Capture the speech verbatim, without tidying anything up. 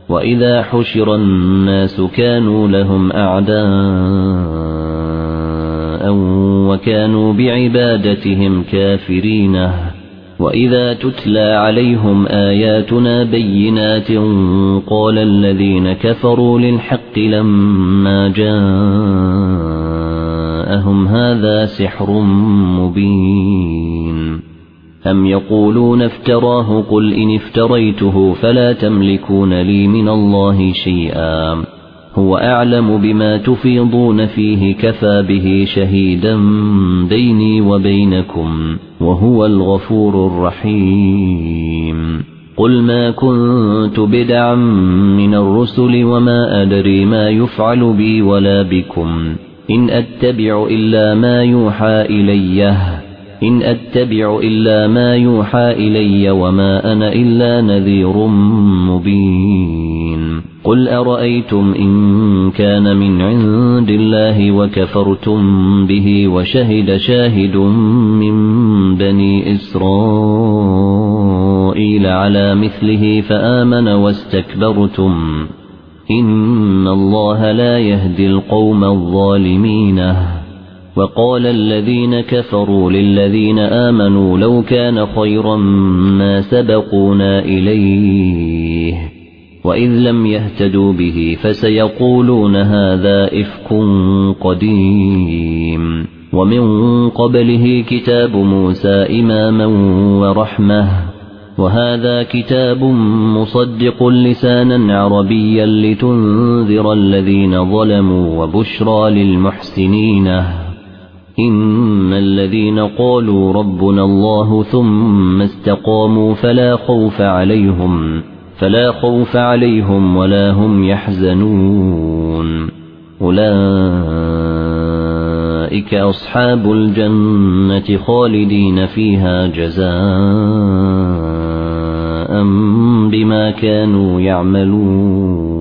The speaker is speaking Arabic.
وإذا حشر الناس كانوا لهم أعداء وكانوا بعبادتهم كافرين وإذا تتلى عليهم آياتنا بينات قال الذين كفروا للحق لما جاءهم هذا سحر مبين أم يقولون افتراه قل إن افتريته فلا تملكون لي من الله شيئا هو أعلم بما تفيضون فيه كفى به شهيدا بيني وبينكم وهو الغفور الرحيم قل ما كنت بدعا من الرسل وما أدري ما يفعل بي ولا بكم إن أتبع إلا ما يوحى إلي إن أتبع إلا ما يوحى إلي وما أنا إلا نذير مبين قل أرأيتم إن كان من عند الله وكفرتم به وشهد شاهد من بني إسرائيل على مثله فآمن واستكبرتم إن الله لا يهدي القوم الظالمين وقال الذين كفروا للذين آمنوا لو كان خيرا ما سبقونا إليه وإذ لم يهتدوا به فسيقولون هذا إفك قديم ومن قبله كتاب موسى إماما ورحمة وهذا كتاب مصدق لسانا عربيا لتنذر الذين ظلموا وبشرى للمحسنين إن الذين قالوا ربنا الله ثم استقاموا فلا خوف عليهم فلا خوف عليهم ولا هم يحزنون أولئك أصحاب الجنة خالدين فيها جزاء بما كانوا يعملون